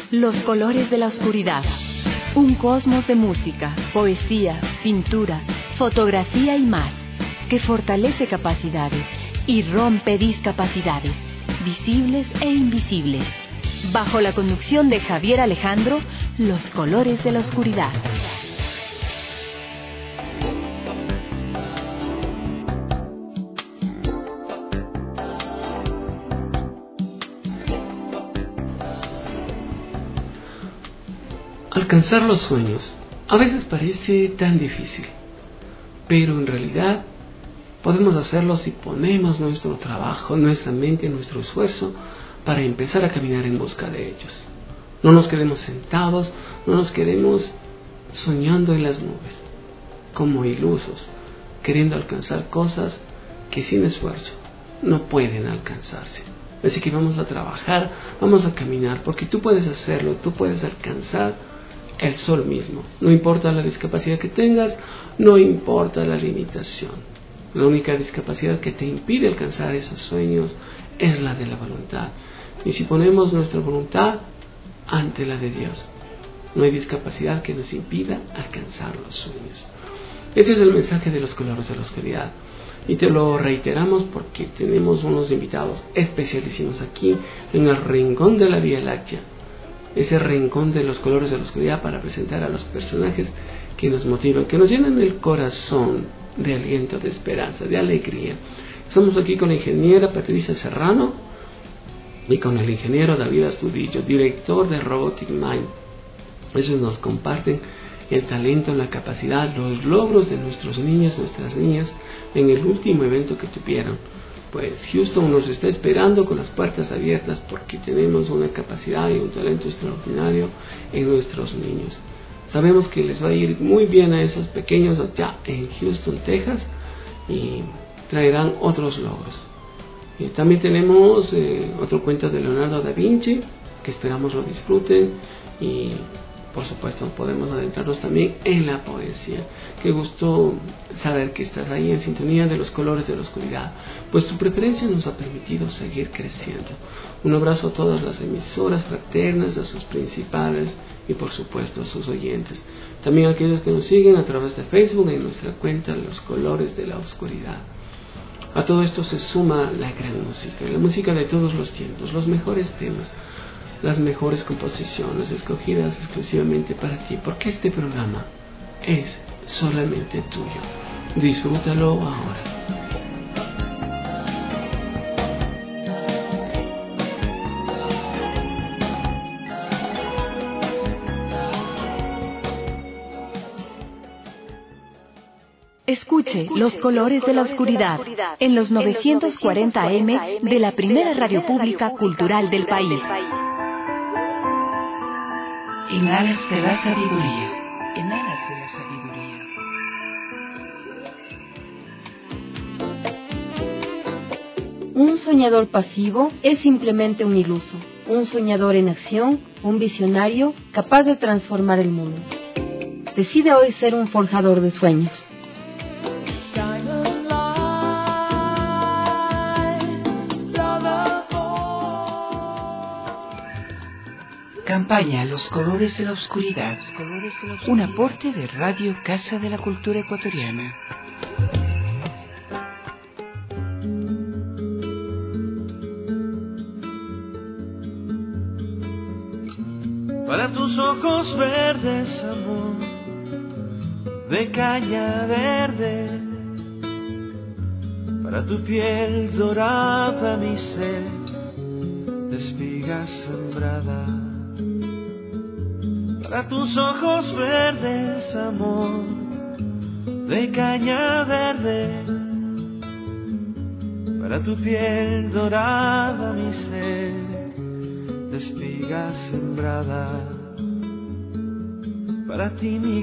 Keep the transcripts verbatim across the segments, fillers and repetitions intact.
Los colores de la oscuridad. Un cosmos de música, poesía, pintura, fotografía y más, que fortalece capacidades y rompe discapacidades, visibles e invisibles. Bajo la conducción de Javier Alejandro, Los colores de la oscuridad. Alcanzar los sueños a veces parece tan difícil, pero en realidad podemos hacerlo si ponemos nuestro trabajo, nuestra mente, nuestro esfuerzo para empezar a caminar en busca de ellos. No nos quedemos sentados, no nos quedemos soñando en las nubes, como ilusos, queriendo alcanzar cosas que sin esfuerzo no pueden alcanzarse. Así que vamos a trabajar, vamos a caminar, porque tú puedes hacerlo, tú puedes alcanzar el sol mismo. No importa la discapacidad que tengas, no importa la limitación. La única discapacidad que te impide alcanzar esos sueños es la de la voluntad. Y si ponemos nuestra voluntad ante la de Dios, no hay discapacidad que nos impida alcanzar los sueños. Ese es el mensaje de los colores de la oscuridad. Y te lo reiteramos porque tenemos unos invitados especialísimos aquí en el rincón de la Vía Láctea. Ese rincón de los colores de la oscuridad para presentar a los personajes que nos motivan, que nos llenan el corazón de aliento, de esperanza, de alegría. Estamos aquí con la ingeniera Patricia Serrano y con el ingeniero David Astudillo, director de Robotic Mind. Ellos nos comparten el talento, la capacidad, los logros de nuestros niños, nuestras niñas en el último evento que tuvieron. Pues Houston nos está esperando con las puertas abiertas porque tenemos una capacidad y un talento extraordinario en nuestros niños. Sabemos que les va a ir muy bien a esos pequeños allá en Houston, Texas, y traerán otros logros. Y también tenemos eh, otro cuento de Leonardo da Vinci, que esperamos lo disfruten, y por supuesto podemos adentrarnos también en la poesía. Qué gusto saber que estás ahí en sintonía de los colores de la oscuridad, pues tu preferencia nos ha permitido seguir creciendo. Un abrazo a todas las emisoras fraternas, a sus principales y por supuesto a sus oyentes. También a aquellos que nos siguen a través de Facebook en nuestra cuenta Los colores de la oscuridad. A todo esto se suma la gran música, la música de todos los tiempos, los mejores temas, las mejores composiciones escogidas exclusivamente para ti, porque este programa es solamente tuyo. Disfrútalo ahora. Escuche Los colores de la oscuridad en los novecientos cuarenta A M de la primera radio pública cultural del país. En alas de la sabiduría, en alas de la sabiduría. Un soñador pasivo es simplemente un iluso. Un soñador en acción, un visionario capaz de transformar el mundo. Decide hoy ser un forjador de sueños. Campaña Los colores de la oscuridad. Un aporte de Radio Casa de la Cultura Ecuatoriana. Para tus ojos verdes, amor, de caña verde. Para tu piel dorada, mi ser, de espiga sembrada. Para tus ojos verdes, amor, de caña verde. Para tu piel dorada, mi ser, de espiga sembrada. Para ti mi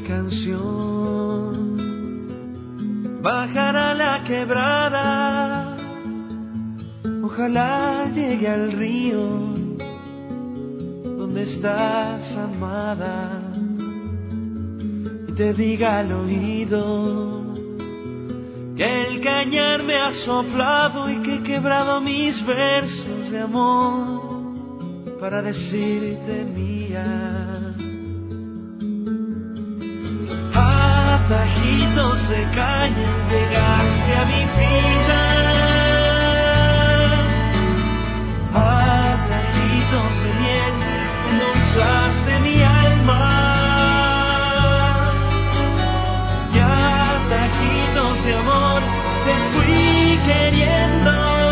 canción bajará la quebrada. Ojalá llegue al río donde estás, amada, y te diga al oído que el cañar me ha soplado y que he quebrado mis versos de amor para decirte mi mía. Atajitos de caña llegaste a mi vida. Atajitos de miel endulzaste mi alma. Y atajitos de amor te fui queriendo,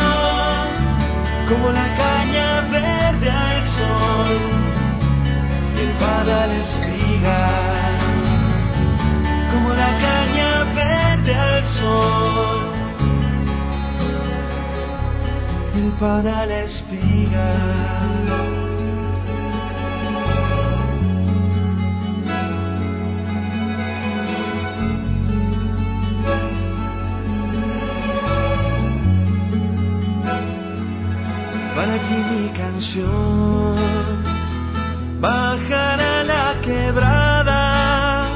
como la caña verde al sol y el pan a la espiga, como la caña verde al sol y el pan a la espiga. Para que mi canción bajara la quebrada,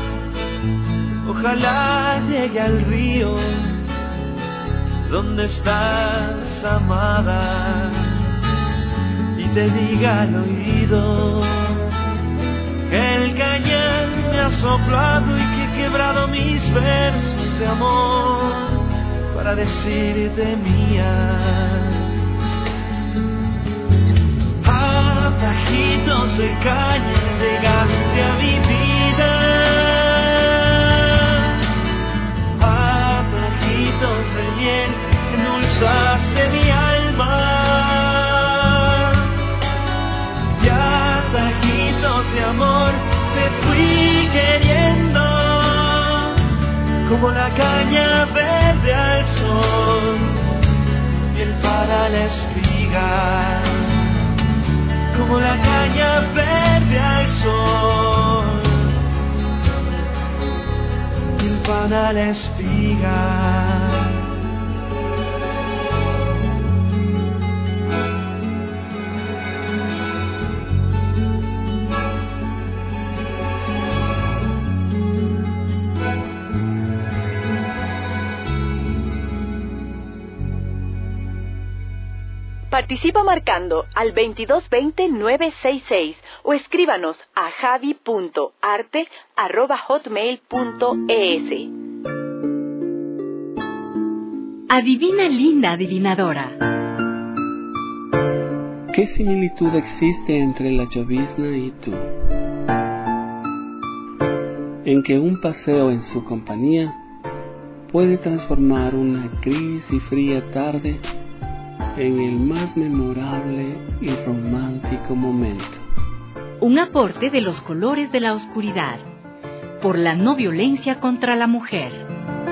ojalá llegue al río donde estás amada y te diga al oído que el cañón me ha soplado y que he quebrado mis versos de amor para decirte mía. Atajitos de caña llegaste a mi vida. Atajitos de miel endulzaste mi alma. Y atajitos de amor te fui queriendo, como la caña verde al sol y el pan a la espiga, como la caña verde al sol y el pan a la espiga. Participa marcando al veintidós veinte nueve sesenta y seis o escríbanos a javi punto arte arroba hotmail punto es. Adivina, linda adivinadora. ¿Qué similitud existe entre la llovizna y tú? En que un paseo en su compañía puede transformar una gris y fría tarde en el más memorable y romántico momento. Un aporte de los colores de la oscuridad por la no violencia contra la mujer.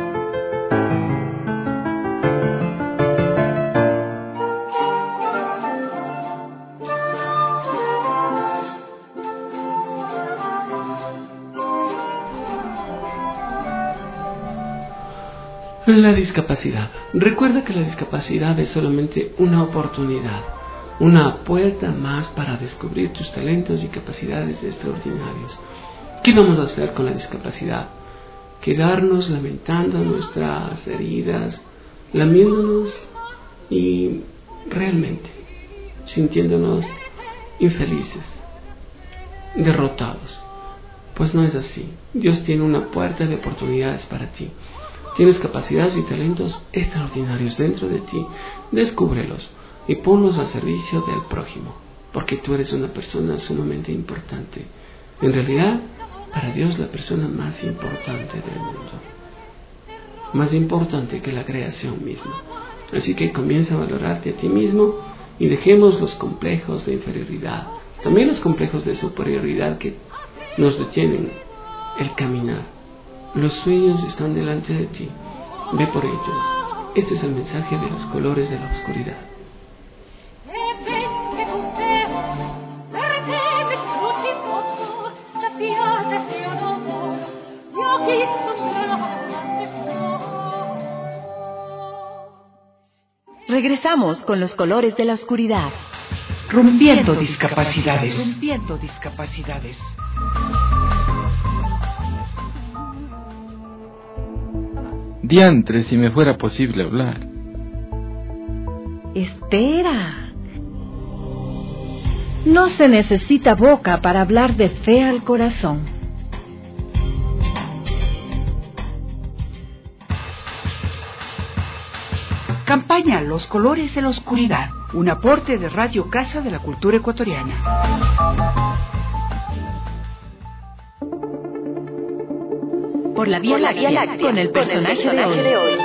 La discapacidad. Recuerda que la discapacidad es solamente una oportunidad, una puerta más para descubrir tus talentos y capacidades extraordinarias. ¿Qué vamos a hacer con la discapacidad? Quedarnos lamentando nuestras heridas, lamiéndonos y realmente sintiéndonos infelices, derrotados. Pues no es así. Dios tiene una puerta de oportunidades para ti. Tienes capacidades y talentos extraordinarios dentro de ti. Descúbrelos y ponlos al servicio del prójimo, porque tú eres una persona sumamente importante. En realidad, para Dios, la persona más importante del mundo, más importante que la creación misma. Así que comienza a valorarte a ti mismo y dejemos los complejos de inferioridad, también los complejos de superioridad que nos detienen el caminar. Los sueños están delante de ti. Ve por ellos. Este es el mensaje de los colores de la oscuridad. Regresamos con los colores de la oscuridad. Rompiendo discapacidades. Rompiendo discapacidades. Diantre, si me fuera posible hablar. Espera. No se necesita boca para hablar de fe al corazón. Campaña Los Colores de la Oscuridad, un aporte de Radio Casa de la Cultura Ecuatoriana. Por la Vía Láctea, con el personaje de hoy.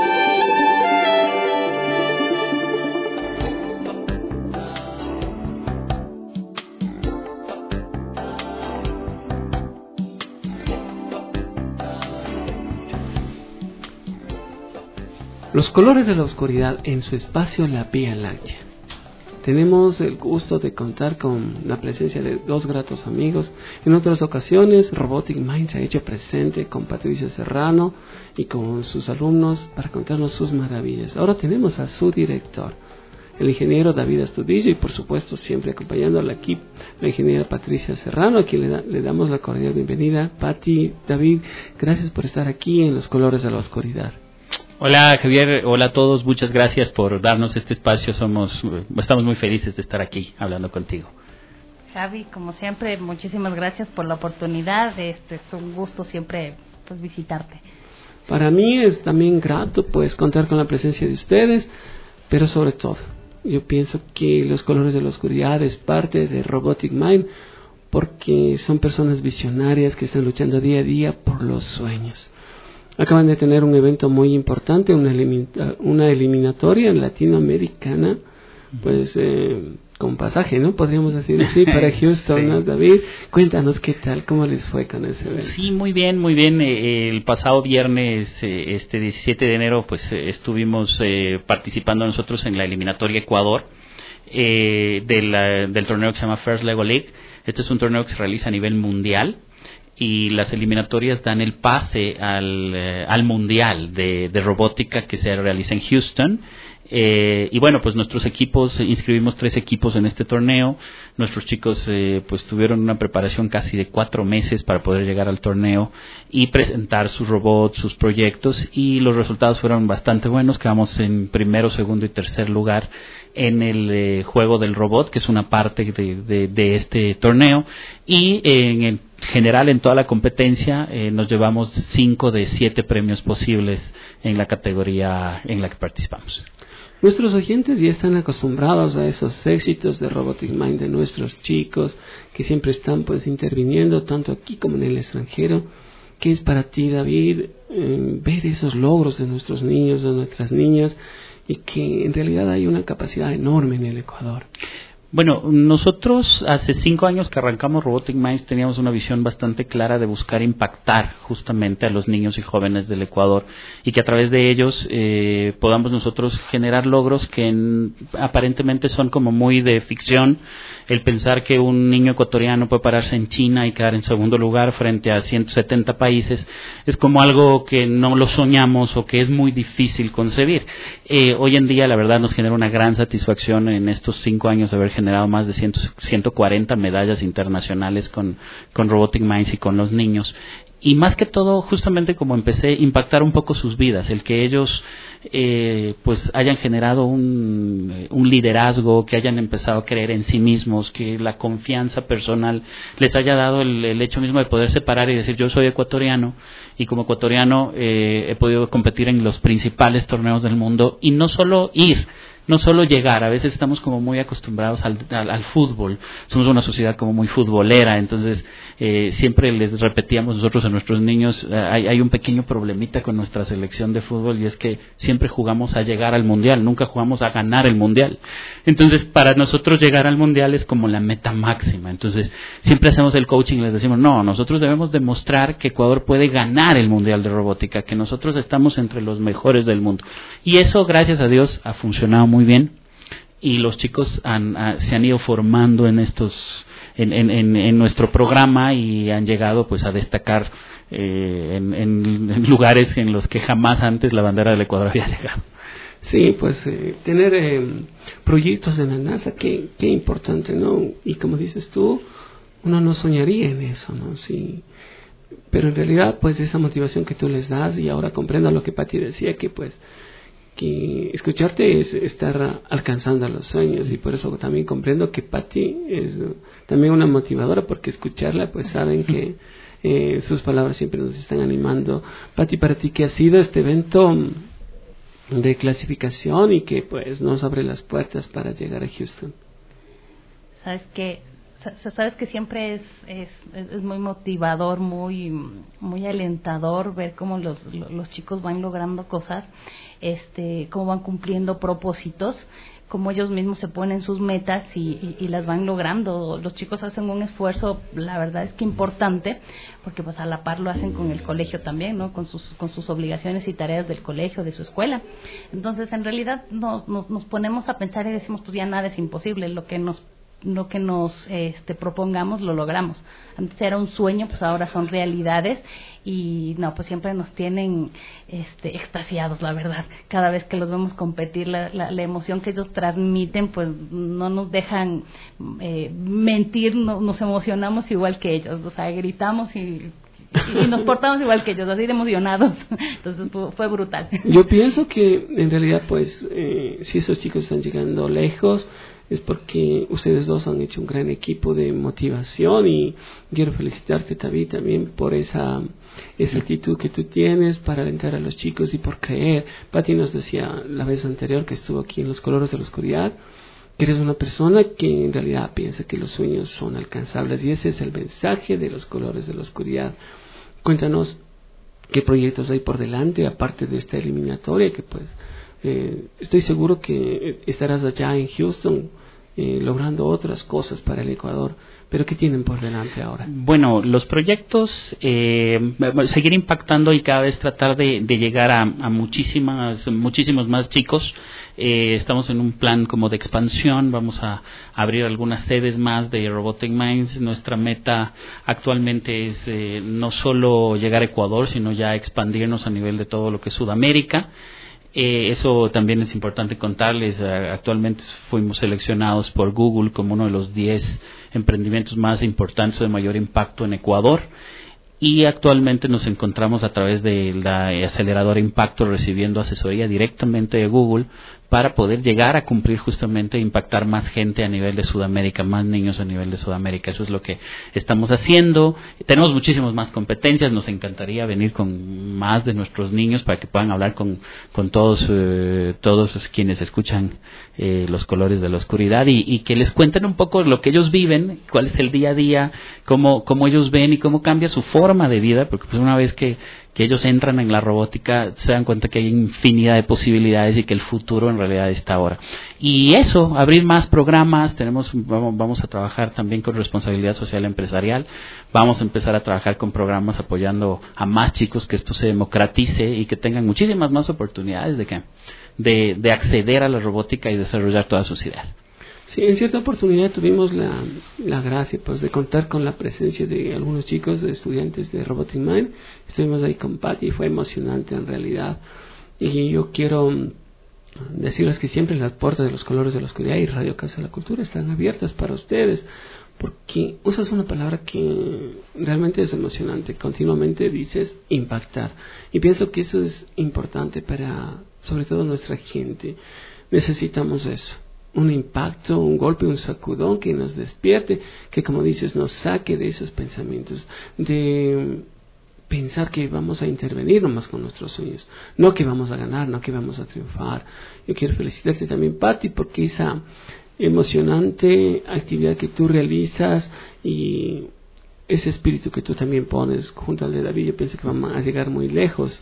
Los colores de la oscuridad en su espacio La Vía Láctea. Tenemos el gusto de contar con la presencia de dos gratos amigos. En otras ocasiones, Robotic Mind se ha hecho presente con Patricia Serrano y con sus alumnos para contarnos sus maravillas. Ahora tenemos a su director, el ingeniero David Astudillo, y por supuesto siempre acompañando al equipo, la ingeniera Patricia Serrano, a quien le, da, le damos la cordial bienvenida. Pati, David, gracias por estar aquí en Los Colores de la Oscuridad. Hola Javier, hola a todos, muchas gracias por darnos este espacio, somos, estamos muy felices de estar aquí hablando contigo. Javi, como siempre, muchísimas gracias por la oportunidad, este es un gusto siempre pues visitarte. Para mí es también grato pues contar con la presencia de ustedes, pero sobre todo, yo pienso que Los Colores de la Oscuridad es parte de Robotic Mind, porque son personas visionarias que están luchando día a día por los sueños. Acaban de tener un evento muy importante, una, elimina- una eliminatoria latinoamericana, pues eh, con pasaje, ¿no? Podríamos decir así, para Houston, sí. ¿No, David? Cuéntanos qué tal, cómo les fue con ese evento. Sí, muy bien, muy bien. Eh, el pasado viernes, eh, este diecisiete de enero, pues eh, estuvimos eh, participando nosotros en la eliminatoria Ecuador eh, de la, del torneo que se llama First Lego League. Este es un torneo que se realiza a nivel mundial. Y las eliminatorias dan el pase al, eh, al mundial de, de robótica que se realiza en Houston. Eh, y bueno, pues nuestros equipos, inscribimos tres equipos en este torneo. Nuestros chicos eh, pues tuvieron una preparación casi de cuatro meses para poder llegar al torneo y presentar sus robots, sus proyectos, y los resultados fueron bastante buenos. Quedamos en primero, segundo y tercer lugar en el eh, juego del robot, que es una parte de, de, de este torneo, y eh, en el general en toda la competencia eh, nos llevamos cinco de siete premios posibles en la categoría en la que participamos. Nuestros oyentes ya están acostumbrados a esos éxitos de Robotic Mind de nuestros chicos, que siempre están pues interviniendo tanto aquí como en el extranjero. ¿Qué es para ti, David, eh, ver esos logros de nuestros niños, de nuestras niñas, y que en realidad hay una capacidad enorme en el Ecuador? Bueno, nosotros hace cinco años que arrancamos Robotic Minds teníamos una visión bastante clara de buscar impactar justamente a los niños y jóvenes del Ecuador, y que a través de ellos eh, podamos nosotros generar logros que en, aparentemente son como muy de ficción. El pensar que un niño ecuatoriano puede pararse en China y quedar en segundo lugar frente a ciento setenta países es como algo que no lo soñamos o que es muy difícil concebir. Eh, hoy en día la verdad nos genera una gran satisfacción en estos cinco años de haber generado más de ciento cuarenta medallas internacionales con, con Robotic Minds y con los niños. Y más que todo, justamente como empecé, impactar un poco sus vidas, el que ellos eh, pues hayan generado un, un liderazgo, que hayan empezado a creer en sí mismos, que la confianza personal les haya dado el, el hecho mismo de poder separar y decir yo soy ecuatoriano, y como ecuatoriano eh, he podido competir en los principales torneos del mundo, y no solo ir, no solo llegar, a veces estamos como muy acostumbrados al, al, al fútbol, somos una sociedad como muy futbolera, entonces eh, siempre les repetíamos nosotros a nuestros niños, eh, hay, hay un pequeño problemita con nuestra selección de fútbol, y es que siempre jugamos a llegar al mundial, nunca jugamos a ganar el mundial. Entonces para nosotros llegar al mundial es como la meta máxima, entonces siempre hacemos el coaching y les decimos no, nosotros debemos demostrar que Ecuador puede ganar el mundial de robótica, que nosotros estamos entre los mejores del mundo, y eso gracias a Dios ha funcionado muy muy bien, y los chicos han, a, se han ido formando en estos en, en, en, en nuestro programa, y han llegado pues a destacar eh, en, en, en lugares en los que jamás antes la bandera del Ecuador había llegado. Sí, pues eh, tener eh, proyectos en la NASA, qué, qué importante, ¿no? Y como dices tú, uno no soñaría en eso, ¿no? Sí. Pero en realidad, pues esa motivación que tú les das, y ahora comprendo lo que Pati decía, que pues que escucharte es estar alcanzando los sueños, y por eso también comprendo que Patti es también una motivadora, porque escucharla pues saben que eh, sus palabras siempre nos están animando. Patti, para ti, ¿qué ha sido este evento de clasificación y que pues nos abre las puertas para llegar a Houston? Sabes que sabes que siempre es, es es muy motivador, muy muy alentador ver cómo los los chicos van logrando cosas, este cómo van cumpliendo propósitos, cómo ellos mismos se ponen sus metas y, y, y las van logrando. Los chicos hacen un esfuerzo, la verdad es que importante, porque pues a la par lo hacen con el colegio también, ¿no? Con sus con sus obligaciones y tareas del colegio, de su escuela. Entonces, en realidad nos nos, nos ponemos a pensar y decimos, pues ya nada es imposible, lo que nos lo que nos este, propongamos lo logramos. Antes era un sueño, pues ahora son realidades, y no, pues siempre nos tienen este, extasiados, la verdad. Cada vez que los vemos competir, la, la, la emoción que ellos transmiten, pues no nos dejan eh, mentir, no, nos emocionamos igual que ellos, o sea, gritamos y y nos portamos igual que ellos, así de emocionados. Entonces fue, fue brutal. Yo pienso que en realidad pues eh, si esos chicos están llegando lejos es porque ustedes dos han hecho un gran equipo de motivación, y quiero felicitarte, Tavi, también por esa esa actitud que tú tienes para alentar a los chicos y por creer. Patti nos decía la vez anterior que estuvo aquí en Los Colores de la Oscuridad que eres una persona que en realidad piensa que los sueños son alcanzables, y ese es el mensaje de Los Colores de la Oscuridad. Cuéntanos qué proyectos hay por delante, aparte de esta eliminatoria, que pues eh, estoy seguro que estarás allá en Houston eh, logrando otras cosas para el Ecuador. ¿Pero qué tienen por delante ahora? Bueno, los proyectos, eh, seguir impactando y cada vez tratar de, de llegar a, a muchísimas, muchísimos más chicos. Eh, estamos en un plan como de expansión, vamos a abrir algunas sedes más de Robotic Minds. Nuestra meta actualmente es eh, no solo llegar a Ecuador, sino ya expandirnos a nivel de todo lo que es Sudamérica. Eh, eso también es importante contarles. Actualmente fuimos seleccionados por Google como uno de los diez emprendimientos más importantes o de mayor impacto en Ecuador, y actualmente nos encontramos a través de la aceleradora Impacto recibiendo asesoría directamente de Google para poder llegar a cumplir justamente e impactar más gente a nivel de Sudamérica, más niños a nivel de Sudamérica. Eso es lo que estamos haciendo. Tenemos muchísimas más competencias, nos encantaría venir con más de nuestros niños para que puedan hablar con, con todos eh, todos quienes escuchan eh, Los Colores de la Oscuridad, y, y que les cuenten un poco lo que ellos viven, cuál es el día a día, cómo, cómo ellos ven y cómo cambia su forma de vida, porque pues una vez que que ellos entran en la robótica se dan cuenta que hay infinidad de posibilidades y que el futuro en realidad está ahora. Y eso, abrir más programas. Tenemos vamos, vamos a trabajar también con responsabilidad social empresarial. Vamos a empezar a trabajar con programas apoyando a más chicos, que esto se democratice y que tengan muchísimas más oportunidades de que de, de acceder a la robótica y desarrollar todas sus ideas. Sí, en cierta oportunidad tuvimos la, la gracia pues de contar con la presencia de algunos chicos, de estudiantes de Robotic Mind. Estuvimos ahí con Patti y fue emocionante en realidad. Y yo quiero decirles que siempre las puertas de Los Colores de la Oscuridad y Radio Casa de la Cultura están abiertas para ustedes, porque usas una palabra que realmente es emocionante. Continuamente dices impactar, y pienso que eso es importante para sobre todo nuestra gente. Necesitamos eso, un impacto, un golpe, un sacudón que nos despierte, que como dices nos saque de esos pensamientos de pensar que vamos a intervenir nomás con nuestros sueños, no que vamos a ganar, no que vamos a triunfar. Yo quiero felicitarte también, Patti, porque esa emocionante actividad que tú realizas y ese espíritu que tú también pones junto al de David, yo pienso que van a llegar muy lejos,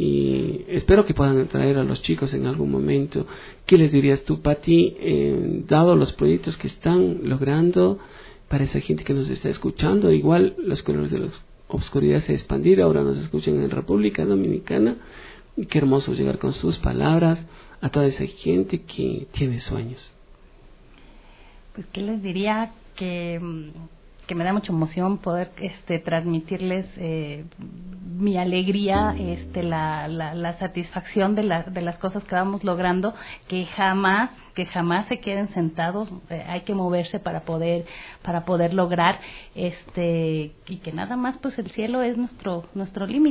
y espero que puedan traer a los chicos en algún momento. ¿Qué les dirías tú, Patti, eh, dado los proyectos que están logrando para esa gente que nos está escuchando? Igual Los Colores de la Oscuridad se ha expandido, ahora nos escuchan en República Dominicana, y qué hermoso llegar con sus palabras a toda esa gente que tiene sueños. Pues qué les diría, que que me da mucha emoción poder este transmitirles eh, mi alegría, este la, la, la satisfacción de, la, de las cosas que vamos logrando, que jamás que jamás se queden sentados, eh, hay que moverse para poder para poder lograr, este y que nada más pues el cielo es nuestro nuestro límite.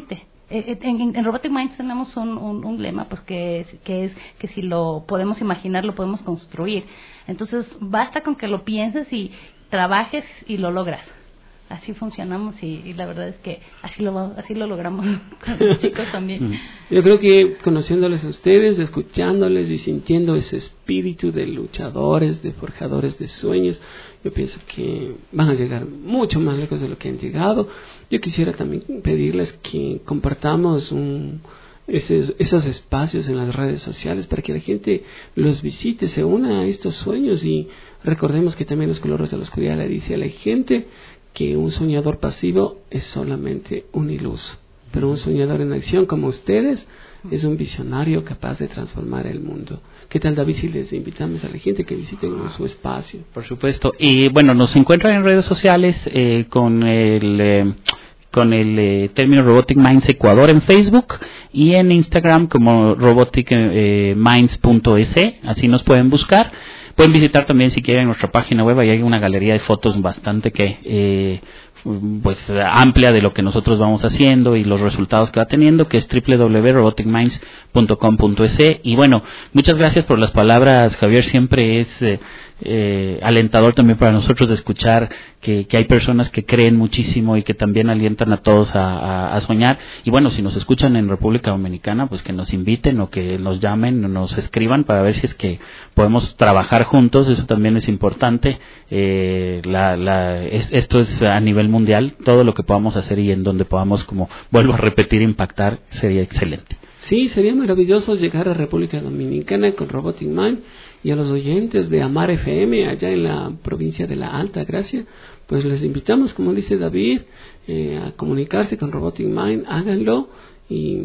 en, en Robotic Minds tenemos un, un, un lema, pues que es, que es que si lo podemos imaginar, lo podemos construir. Entonces, basta con que lo pienses y trabajes y lo logras. Así funcionamos y, y la verdad es que así lo así lo logramos con los chicos también. Yo creo que conociéndoles a ustedes, escuchándoles y sintiendo ese espíritu de luchadores, de forjadores de sueños, yo pienso que van a llegar mucho más lejos de lo que han llegado. Yo quisiera también pedirles que compartamos un Esos, esos espacios en las redes sociales para que la gente los visite, se una a estos sueños, y recordemos que también Los Colores de la Oscuridad le dice a la gente que un soñador pasivo es solamente un iluso, pero un soñador en acción como ustedes es un visionario capaz de transformar el mundo. ¿Qué tal, David, si les invitamos a la gente que visiten su espacio? Por supuesto. Y bueno, nos encuentran en redes sociales eh, con el... Eh, con el eh, término Robotic Minds Ecuador en Facebook y en Instagram como robotic minds punto es, así nos pueden buscar. Pueden visitar también, si quieren, nuestra página web, ahí hay una galería de fotos bastante que eh, pues amplia de lo que nosotros vamos haciendo y los resultados que va teniendo, que es doble u doble u doble u punto robotic minds punto com punto es. Y bueno, muchas gracias por las palabras, Javier. Siempre es eh, eh, alentador también para nosotros escuchar que, que hay personas que creen muchísimo y que también alientan a todos a, a, a soñar. Y bueno, si nos escuchan en República Dominicana, pues que nos inviten o que nos llamen o nos escriban para ver si es que podemos trabajar juntos. Eso también es importante. Eh, la, la, es, esto es a nivel mundial. Todo lo que podamos hacer y en donde podamos, como vuelvo a repetir, impactar, sería excelente. Sí, sería maravilloso llegar a República Dominicana con Robotic Mind, y a los oyentes de Amar F M allá en la provincia de la Alta Gracia, pues les invitamos, como dice David, eh, a comunicarse con Robotic Mind. Háganlo, y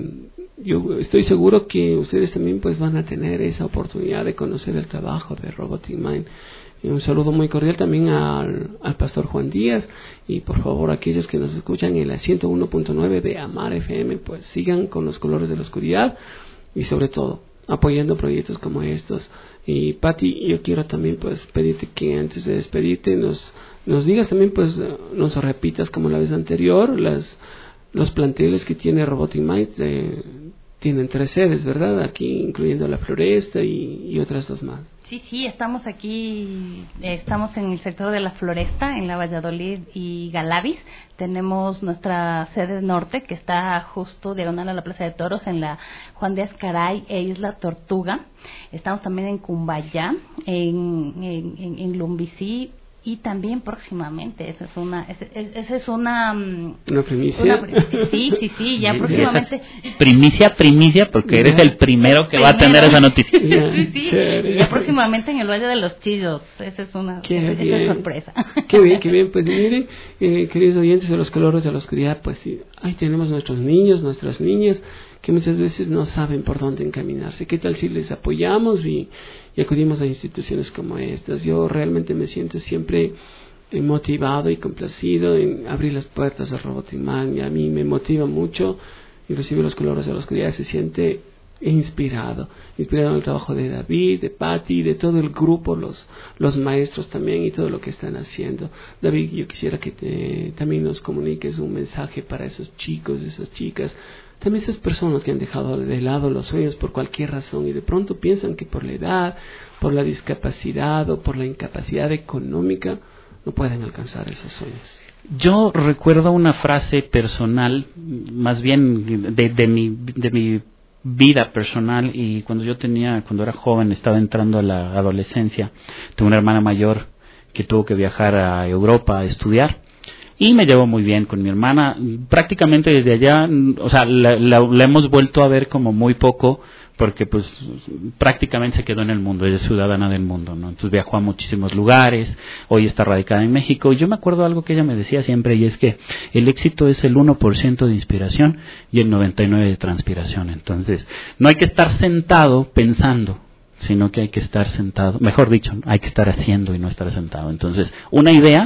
yo estoy seguro que ustedes también pues van a tener esa oportunidad de conocer el trabajo de Robotic Mind. Y un saludo muy cordial también al, al pastor Juan Díaz, y por favor aquellos que nos escuchan en la ciento uno punto nueve de Amar F M, pues sigan con Los Colores de la Oscuridad y sobre todo apoyando proyectos como estos. Y Patti, yo quiero también pues pedirte que antes de despedirte nos, nos digas también, pues nos repitas como la vez anterior las, los planteles que tiene Robotic Mind. eh, tienen tres sedes, ¿verdad? Aquí incluyendo la Floresta y, y otras dos más. Sí, sí, estamos aquí, eh, estamos en el sector de la Floresta, en la Valladolid y Galavis. Tenemos nuestra sede norte, que está justo diagonal a la Plaza de Toros, en la Juan de Azcaray e Isla Tortuga. Estamos también en Cumbayá, en, en, en, en Lumbicí, y también próximamente, esa es una, esa, esa es una, una primicia. Una, sí, sí, sí, ya próximamente. Primicia, primicia, porque eres el primero que primero. va a tener esa noticia. Sí, sí, y ya próximamente en el Valle de los Chillos, esa es una, esa, esa es sorpresa. Qué bien, qué bien, pues miren, eh, queridos oyentes de Los Colores de la Oscuridad, pues sí, ahí tenemos nuestros niños, nuestras niñas, que muchas veces no saben por dónde encaminarse. ¿Qué tal si les apoyamos y, y acudimos a instituciones como estas? Yo realmente me siento siempre motivado y complacido en abrir las puertas a Robotic Mind, y a mí me motiva mucho, inclusive Los Colores de la Oscuridad se siente inspirado, inspirado en el trabajo de David, de Patti, de todo el grupo, los, los maestros también, y todo lo que están haciendo. David, yo quisiera que te, también nos comuniques un mensaje para esos chicos, esas chicas, también esas personas que han dejado de lado los sueños por cualquier razón y de pronto piensan que por la edad, por la discapacidad o por la incapacidad económica no pueden alcanzar esos sueños. Yo recuerdo una frase personal, más bien de, de mi de mi vida personal, y cuando yo tenía, cuando era joven, estaba entrando a la adolescencia, tengo una hermana mayor que tuvo que viajar a Europa a estudiar. Y me llevo muy bien con mi hermana, prácticamente desde allá, o sea, la, la, la hemos vuelto a ver como muy poco, porque pues prácticamente se quedó en el mundo, ella es ciudadana del mundo, ¿no? Entonces viajó a muchísimos lugares, hoy está radicada en México, y yo me acuerdo algo que ella me decía siempre, y es que el éxito es el uno por ciento de inspiración y el noventa y nueve por ciento de transpiración. Entonces, no hay que estar sentado pensando, sino que hay que estar sentado, mejor dicho, hay que estar haciendo y no estar sentado. Entonces, una idea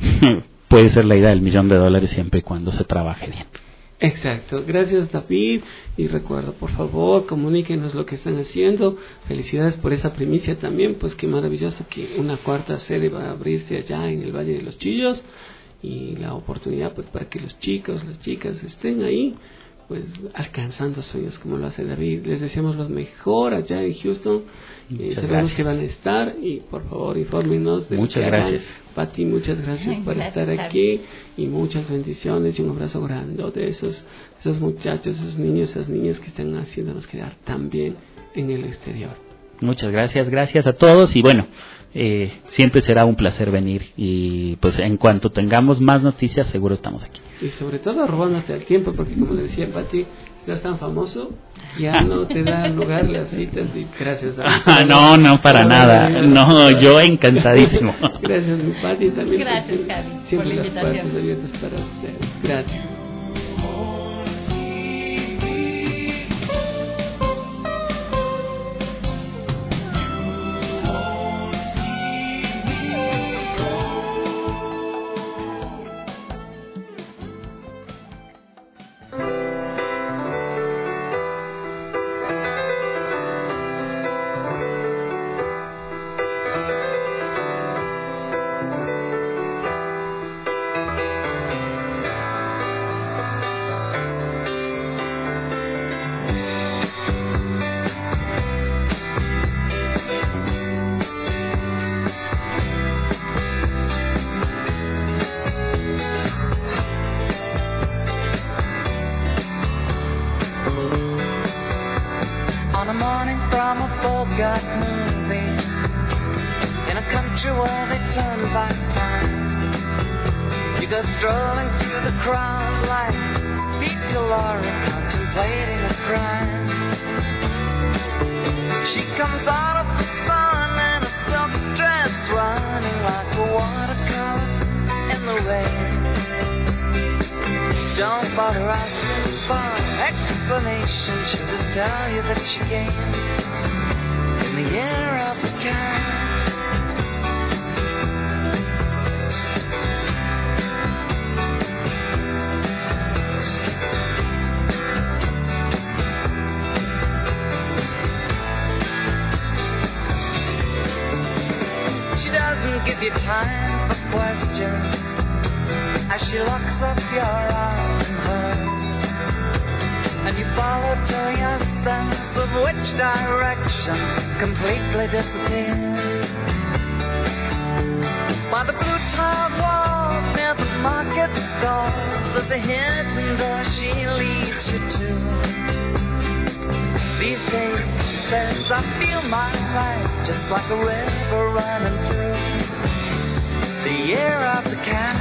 puede ser la idea del millón de dólares siempre y cuando se trabaje bien. Exacto, gracias David, y recuerda, por favor, comuníquenos lo que están haciendo. Felicidades por esa primicia también, pues qué maravilloso que una cuarta sede va a abrirse allá en el Valle de los Chillos, y la oportunidad pues para que los chicos, las chicas estén ahí, pues alcanzando sueños como lo hace David. Les deseamos lo mejor allá en Houston. Eh, sabemos gracias. que van a estar y por favor infórmenos de muchas gracias. Pati, muchas gracias por Gracias, estar Javi. aquí y muchas bendiciones y un abrazo grande de esos, esos muchachos, esos niños, esas niñas que están haciéndonos quedar tan bien en el exterior. Muchas gracias, gracias a todos y bueno, eh, siempre será un placer venir y pues en cuanto tengamos más noticias seguro estamos aquí. Y sobre todo robándote el tiempo, porque como le decía Pati, estás tan famoso, ya no te da lugar las citas y gracias a no, no, para nada, no, yo encantadísimo. Gracias mi Pati, también gracias, pues, Javi, siempre por la las invitación. puertas abiertas para ustedes. Gracias. Give you time for questions as she locks up your arm in hers, and you follow till your sense of which direction completely disappears. By the blue tiled wall near the market stall, there's a hidden door she leads you to. These days, she says, I feel my life just like a river running through the year of the cat.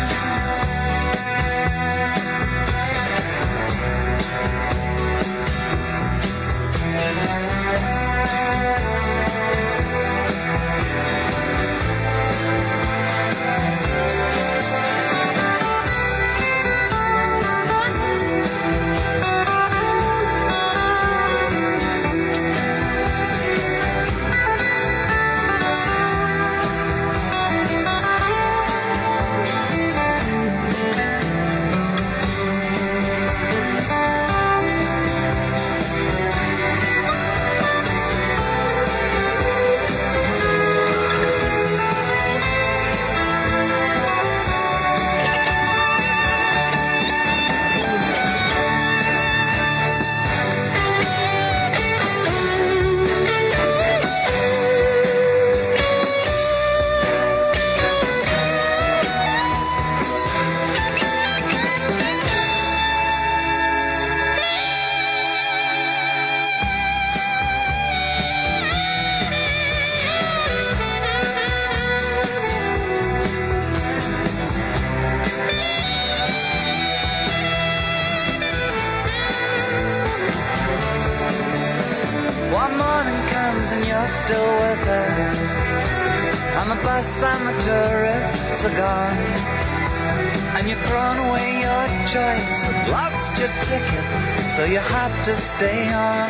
To stay on,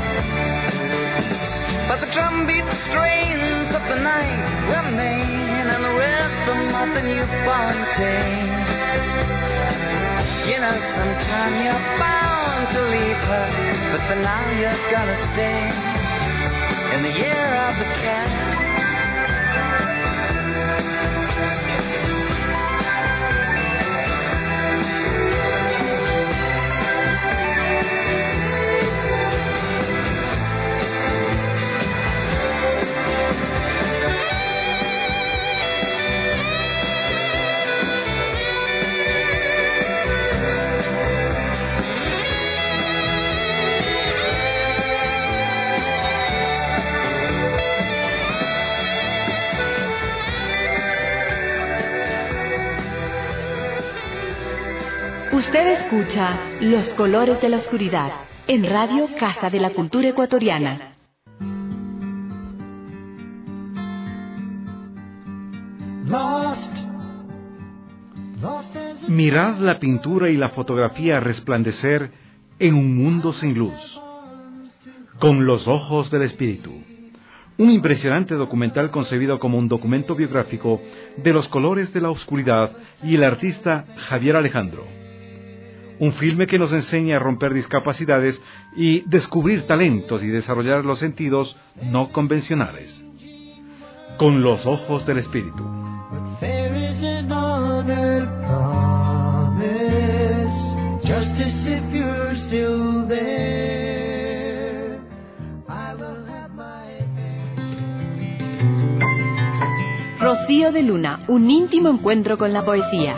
but the drumbeat strains of the night remain, and the rhythm of the newborn day. You know, sometime you're bound to leave her, but for now you're gonna stay in the year of the cat. Usted escucha Los Colores de la Oscuridad en Radio Casa de la Cultura Ecuatoriana. Mirad la pintura y la fotografía resplandecer en un mundo sin luz. Con los ojos del espíritu. Un impresionante documental concebido como un documento biográfico de los colores de la oscuridad y el artista Javier Alejandro. Un filme que nos enseña a romper discapacidades y descubrir talentos y desarrollar los sentidos no convencionales. Con los ojos del espíritu. Rocío de Luna, un íntimo encuentro con la poesía.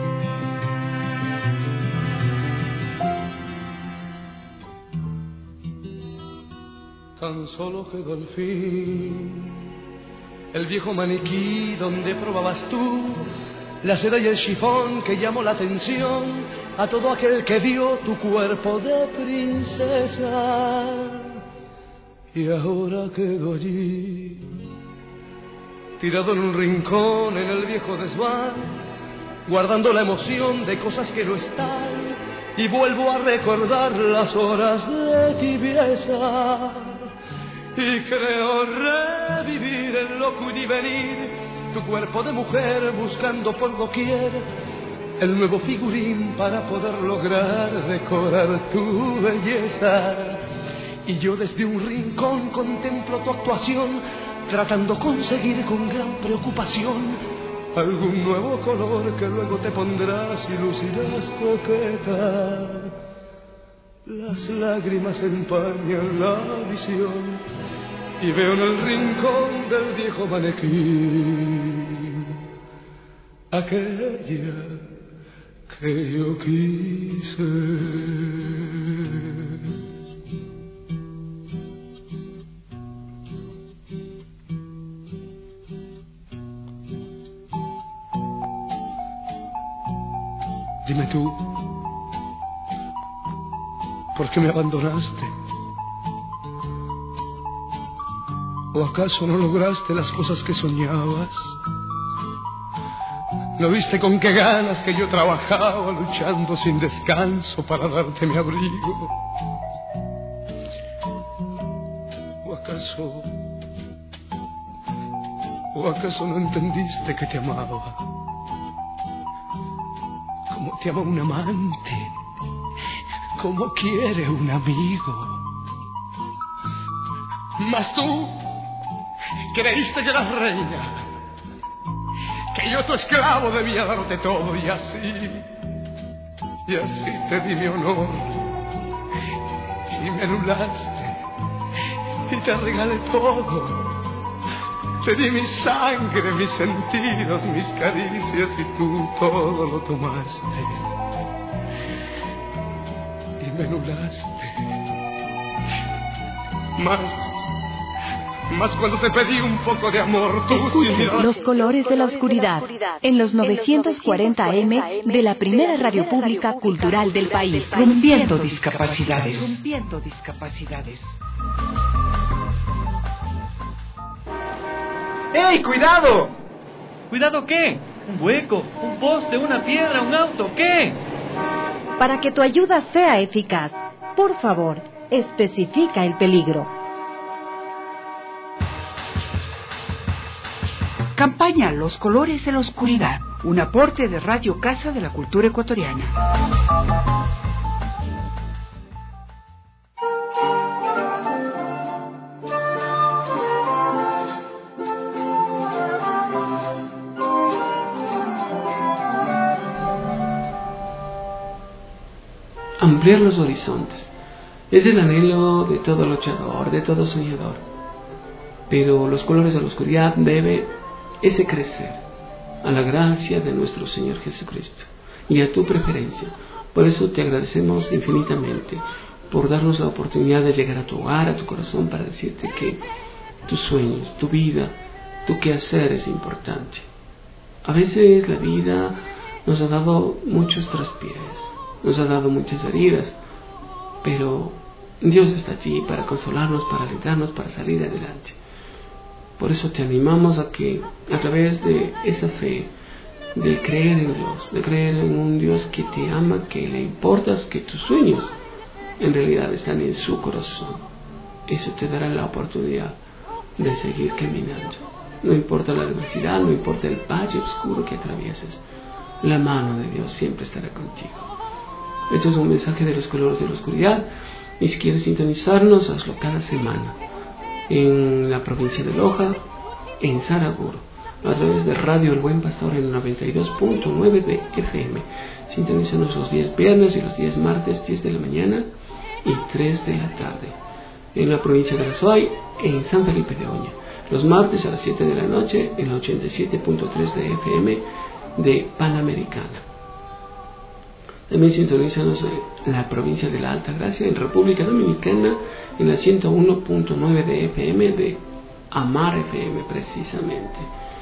Tan solo quedó al fin el viejo maniquí donde probabas tú la seda y el chifón que llamó la atención a todo aquel que vio tu cuerpo de princesa. Y ahora quedó allí, tirado en un rincón en el viejo desván, guardando la emoción de cosas que no están, y vuelvo a recordar las horas de tibieza, y creo revivir en loco y venir tu cuerpo de mujer, buscando por doquier el nuevo figurín para poder lograr decorar tu belleza. Y yo desde un rincón contemplo tu actuación, tratando conseguir con gran preocupación algún nuevo color que luego te pondrás y lucirás coqueta. Las lágrimas empañan la visión y veo en el rincón del viejo maniquí aquella que yo quise. Dime tú, ¿por qué me abandonaste? ¿O acaso no lograste las cosas que soñabas? ¿No viste con qué ganas que yo trabajaba luchando sin descanso para darte mi abrigo? ¿O acaso, o acaso no entendiste que te amaba? Como te ama un amante, como quiere un amigo. Mas tú creíste que eras reina, que yo tu esclavo debía darte todo, y así, y así te di mi honor, y me anulaste, y te regalé todo. Te di mi sangre, mis sentidos, mis caricias, y tú todo lo tomaste y me anulaste. Más, más cuando te pedí un poco de amor, tú Escuche sin Los Colores de la Oscuridad en los novecientos cuarenta A M de la primera radio pública cultural del país. Rompiendo discapacidades. Rompiendo discapacidades. ¡Ey, cuidado! ¿Cuidado qué? ¿Un hueco? ¿Un poste? ¿Una piedra? ¿Un auto? ¿Qué? Para que tu ayuda sea eficaz, por favor, especifica el peligro. Campaña Los Colores de la Oscuridad. Un aporte de Radio Casa de la Cultura Ecuatoriana. Ampliar los horizontes es el anhelo de todo luchador, de todo soñador. Pero Los Colores de la Oscuridad debe ese crecer a la gracia de nuestro Señor Jesucristo y a tu preferencia. Por eso te agradecemos infinitamente por darnos la oportunidad de llegar a tu hogar, a tu corazón, para decirte que tus sueños, tu vida, tu quehacer es importante. A veces la vida nos ha dado muchos traspiés, nos ha dado muchas heridas, pero Dios está allí para consolarnos, para alentarnos, para salir adelante. Por eso te animamos a que a través de esa fe, de creer en Dios, de creer en un Dios que te ama, que le importas, que tus sueños en realidad están en su corazón. Eso te dará la oportunidad de seguir caminando. No importa la adversidad, no importa el valle oscuro que atravieses, la mano de Dios siempre estará contigo. Este es un mensaje de los colores de la oscuridad, y si quieres sintonizarnos, hazlo cada semana en la provincia de Loja, en Saraguro, a través de Radio El Buen Pastor en noventa y dos punto nueve de F M. Sintonízanos los días viernes y los días martes, diez de la mañana y tres de la tarde. En la provincia de La Suay, en San Felipe de Oña, los martes a las siete de la noche en la ochenta y siete punto tres de F M de Panamericana. También sintonízanos en la provincia de la Alta Gracia, en República Dominicana, en la ciento uno punto nueve de F M de Amar F M precisamente.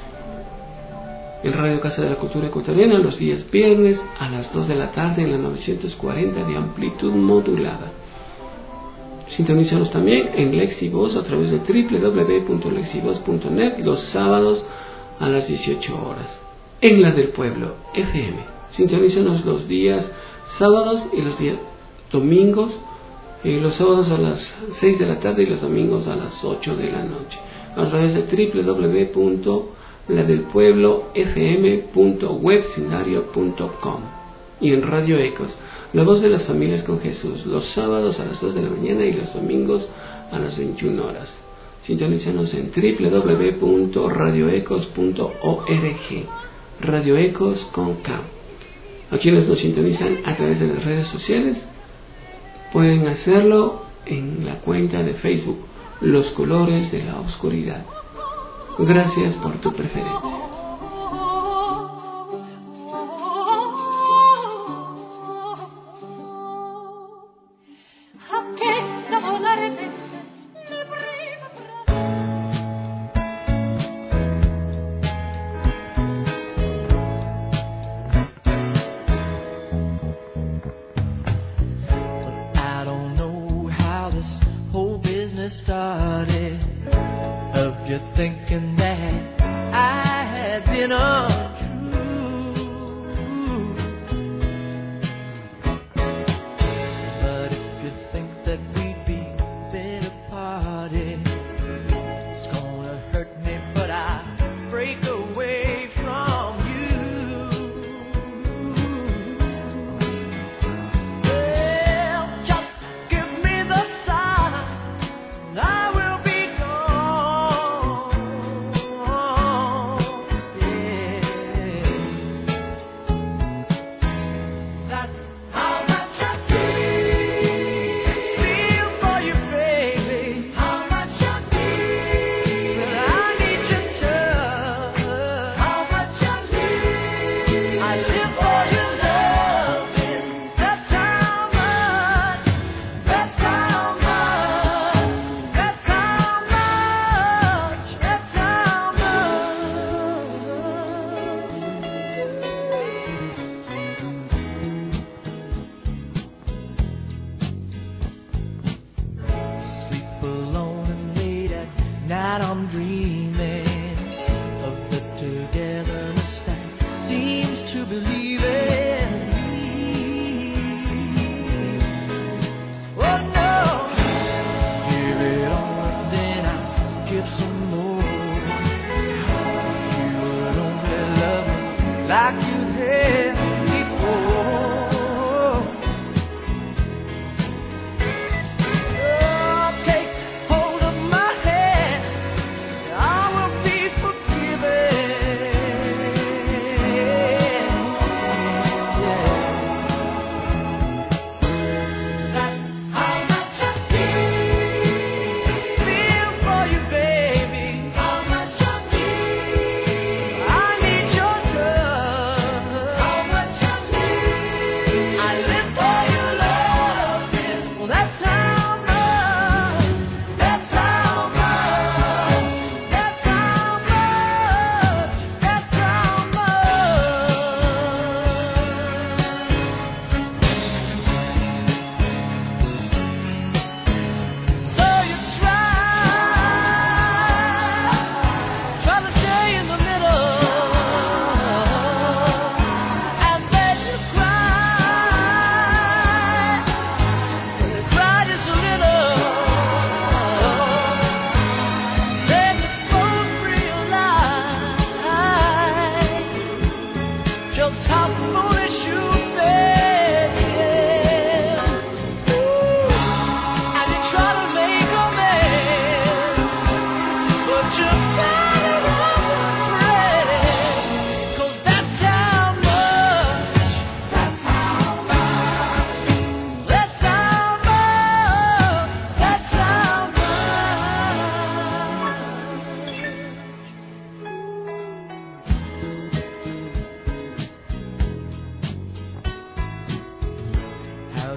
En Radio Casa de la Cultura Ecuatoriana los días viernes a las dos de la tarde en la novecientos cuarenta de amplitud modulada. Sintonízanos también en Lexivoz a través de doble u doble u doble u punto lexivoz punto net los sábados a las dieciocho horas. En la del Pueblo F M. Sintonízanos los días sábados y los días domingos, eh, los sábados a las seis de la tarde y los domingos a las ocho de la noche, a través de doble u doble u doble u punto la del pueblo f m punto websinario punto com. Y en Radio Ecos, la voz de las familias con Jesús, los sábados a las dos de la mañana y los domingos a las veintiuna horas. Sintonízanos en doble u doble u doble u punto radio ecos punto org, Radio Ecos con K. A quienes nos sintonizan a través de las redes sociales, pueden hacerlo en la cuenta de Facebook, Los Colores de la Oscuridad. Gracias por tu preferencia. Started of you thinking that I had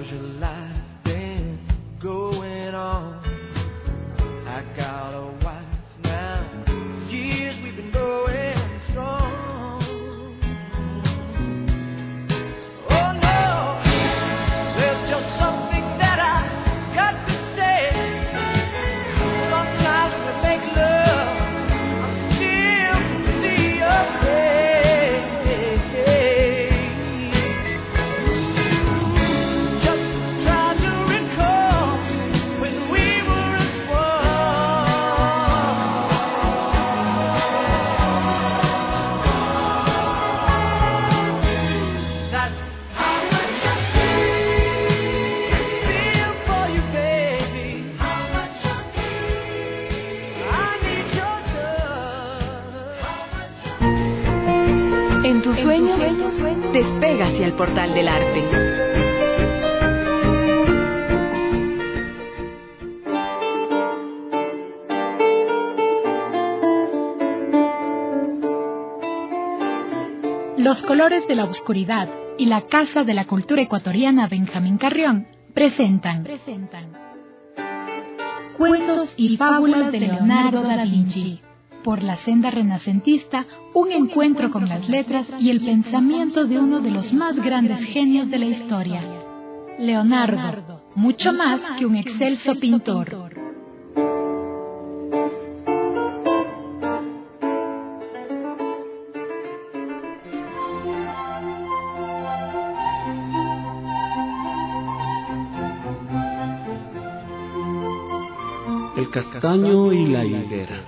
how's your life been going on? I got a wife now, years we've been going strong. Oh no, there's just something that I got to say. Sometimes when we make love, I still see your face. Just try to recall when we were as one. That's how much I feel for you, baby. How much I need your love. En tus sueños, despega hacia el portal del arte. Los colores de la oscuridad y la Casa de la Cultura Ecuatoriana Benjamín Carrión presentan, presentan Cuentos y Fábulas de Leonardo da Vinci. Por la senda renacentista, un encuentro con las letras y el pensamiento de uno de los más grandes genios de la historia. Leonardo, mucho más que un excelso pintor. El castaño y la higuera.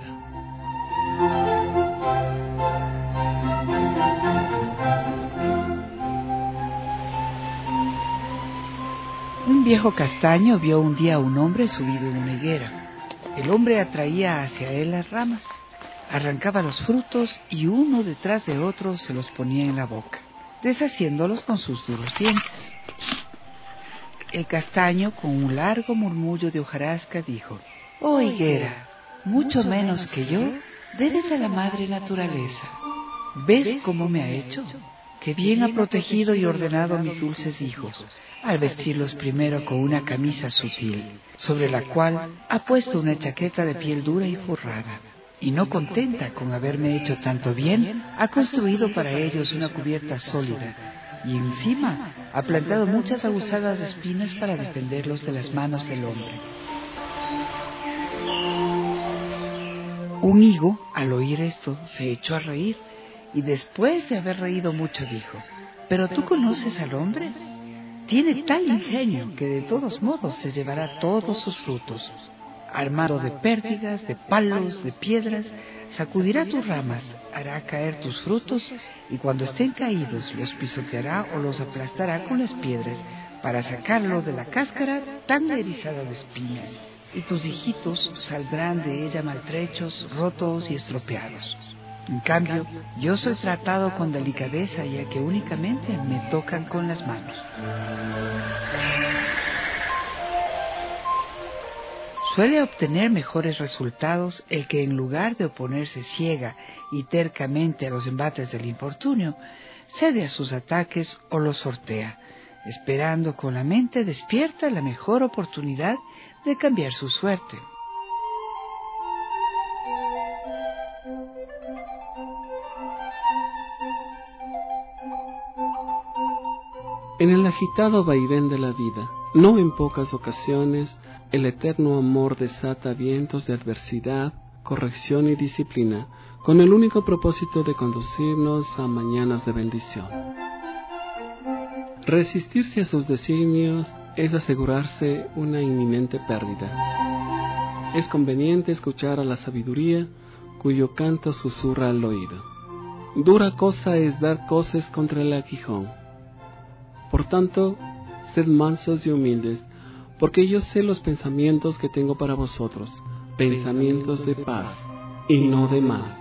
Un viejo castaño vio un día a un hombre subido en una higuera. El hombre atraía hacia él las ramas, arrancaba los frutos y uno detrás de otro se los ponía en la boca, deshaciéndolos con sus duros dientes. El castaño, con un largo murmullo de hojarasca, dijo: «Oh higuera, mucho menos que yo, debes a la madre naturaleza. ¿Ves cómo me ha hecho? Qué bien ha protegido y ordenado a mis dulces hijos, al vestirlos primero con una camisa sutil, sobre la cual ha puesto una chaqueta de piel dura y forrada. Y no contenta con haberme hecho tanto bien, ha construido para ellos una cubierta sólida, y encima ha plantado muchas aguzadas espinas para defenderlos de las manos del hombre». Un higo, al oír esto, se echó a reír, y después de haber reído mucho dijo: «¿Pero tú conoces al hombre? Tiene tal ingenio que de todos modos se llevará todos sus frutos. Armado de pértigas, de palos, de piedras, sacudirá tus ramas, hará caer tus frutos, y cuando estén caídos los pisoteará o los aplastará con las piedras para sacarlo de la cáscara tan erizada de espinas, y tus hijitos saldrán de ella maltrechos, rotos y estropeados. En cambio, yo soy tratado con delicadeza, ya que únicamente me tocan con las manos». Suele obtener mejores resultados el que, en lugar de oponerse ciega y tercamente a los embates del infortunio, cede a sus ataques o los sortea, esperando con la mente despierta la mejor oportunidad de cambiar su suerte. En el agitado vaivén de la vida, no en pocas ocasiones, el eterno amor desata vientos de adversidad, corrección y disciplina, con el único propósito de conducirnos a mañanas de bendición. Resistirse a sus designios es asegurarse una inminente pérdida. Es conveniente escuchar a la sabiduría, cuyo canto susurra al oído. Dura cosa es dar coces contra el aguijón. Por tanto, sed mansos y humildes, porque yo sé los pensamientos que tengo para vosotros, pensamientos de paz y no de mal.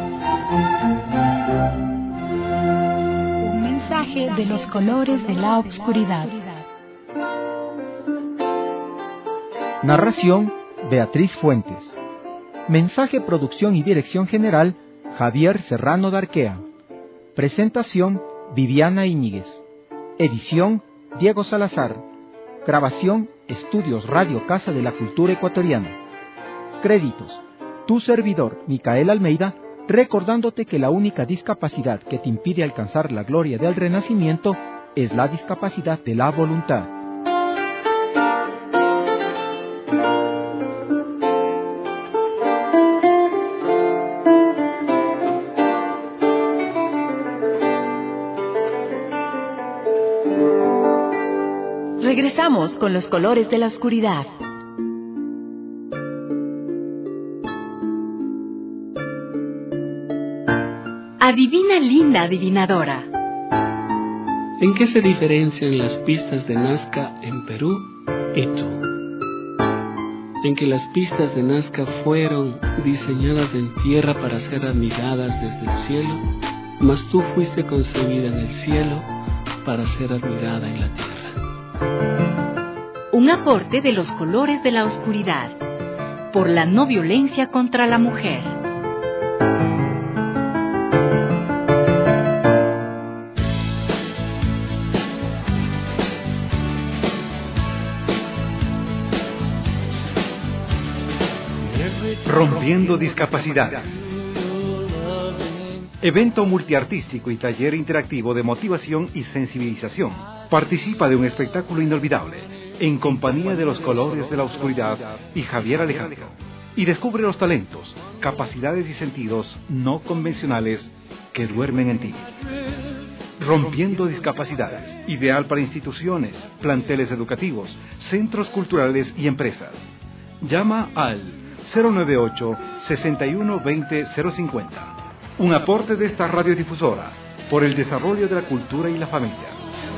Un mensaje de los colores de la oscuridad. Narración: Beatriz Fuentes. Mensaje, producción y dirección general: Javier Serrano Darquea. Presentación: Viviana Íñiguez. Edición: Diego Salazar. Grabación, Estudios Radio Casa de la Cultura Ecuatoriana. Créditos. Tu servidor, Micael Almeida, recordándote que la única discapacidad que te impide alcanzar la gloria del Renacimiento es la discapacidad de la voluntad. Regresamos con los colores de la oscuridad. Adivina, linda adivinadora. ¿En qué se diferencian las pistas de Nazca en Perú y tú? En que las pistas de Nazca fueron diseñadas en tierra para ser admiradas desde el cielo, mas tú fuiste concebida en el cielo para ser admirada en la tierra. Un aporte de los colores de la oscuridad, por la no violencia contra la mujer. Rompiendo discapacidades. Evento multiartístico y taller interactivo de motivación y sensibilización. Participa de un espectáculo inolvidable en compañía de los colores de la oscuridad y Javier Alejandro. Y descubre los talentos, capacidades y sentidos no convencionales que duermen en ti. Rompiendo discapacidades. Ideal para instituciones, planteles educativos, centros culturales y empresas. Llama al cero nueve ocho, sesenta y uno, veinte, cero cincuenta. Un aporte de esta radiodifusora por el desarrollo de la cultura y la familia.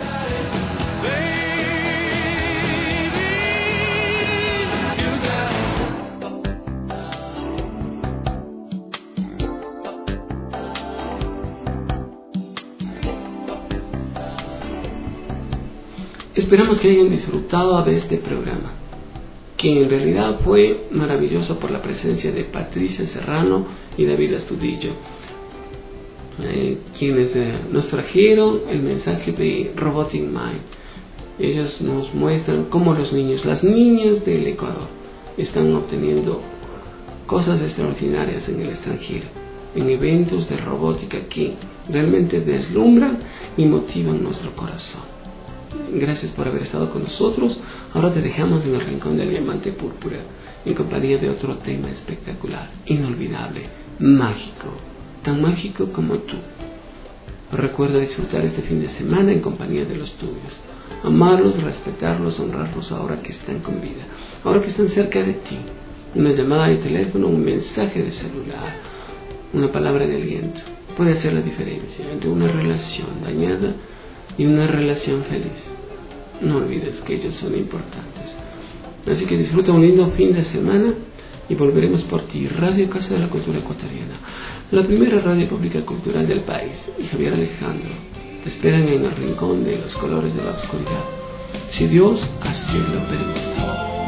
Esperamos que hayan disfrutado de este programa, que en realidad fue maravilloso por la presencia de Patricia Serrano y David Astudillo, eh, quienes eh, nos trajeron el mensaje de Robotic Mind. Ellos nos muestran cómo los niños, las niñas del Ecuador, están obteniendo cosas extraordinarias en el extranjero, en eventos de robótica que realmente deslumbran y motivan nuestro corazón. Gracias por haber estado con nosotros. Ahora te dejamos en el rincón del diamante púrpura, en compañía de otro tema espectacular, inolvidable, mágico, tan mágico como tú. Recuerda disfrutar este fin de semana en compañía de los tuyos, amarlos, respetarlos, honrarlos ahora que están con vida, ahora que están cerca de ti. Una llamada de teléfono, un mensaje de celular, una palabra de aliento puede hacer la diferencia entre una relación dañada y una relación feliz. No olvides que ellos son importantes. Así que disfruta un lindo fin de semana y volveremos por ti. Radio Casa de la Cultura Ecuatoriana, la primera radio pública cultural del país, y Javier Alejandro te esperan en el rincón de los colores de la oscuridad, si Dios así lo permite.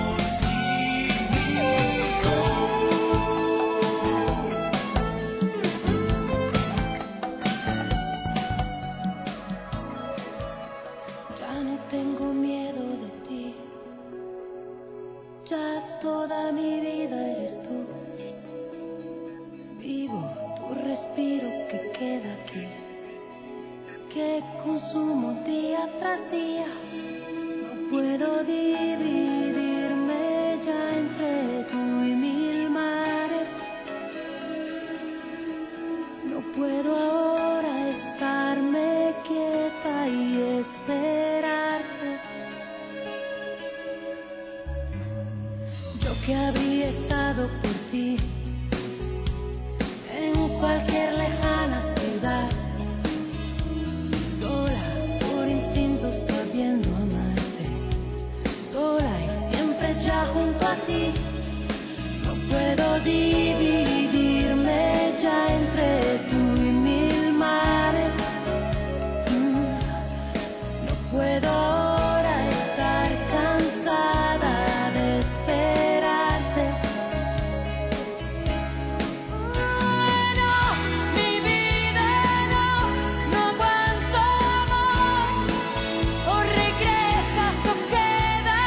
Que habría estado por ti en cualquier lejana ciudad, sola por instinto sabiendo amarte, sola y siempre ya junto a ti. No puedo dividirme ya entre tú y mil mares. Mm. No puedo ahora estar cansada de esperarte. No, mi vida no, no aguanto más. O regresas o quédate.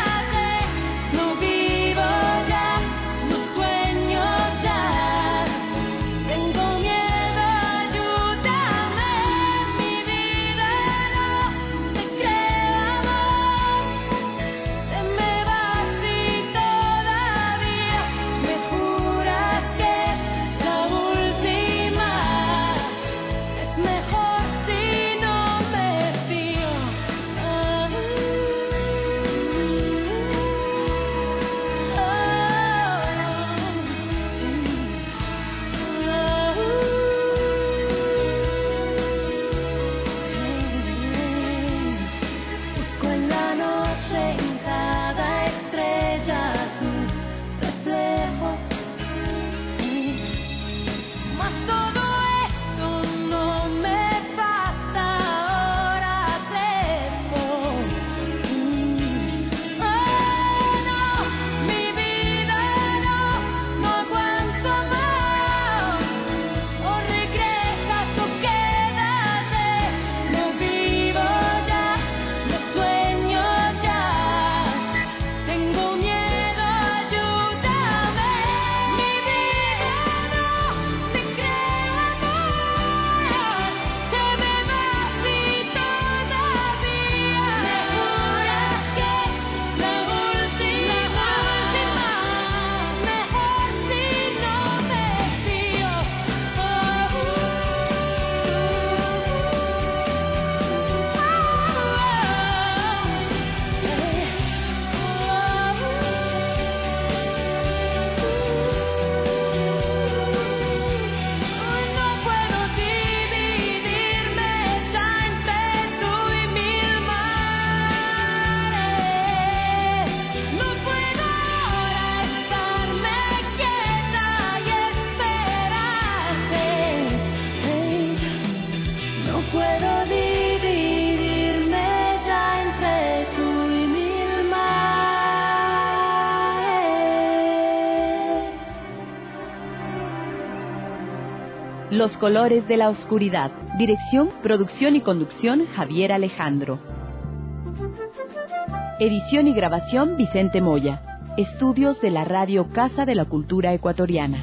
Los colores de la oscuridad. Dirección, producción y conducción, Javier Alejandro. Edición y grabación, Vicente Moya. Estudios de la Radio Casa de la Cultura Ecuatoriana.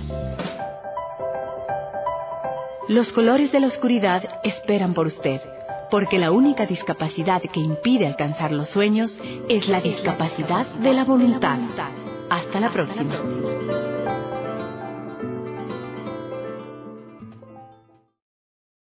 Los colores de la oscuridad esperan por usted, porque la única discapacidad que impide alcanzar los sueños es la discapacidad de la voluntad. Hasta la próxima.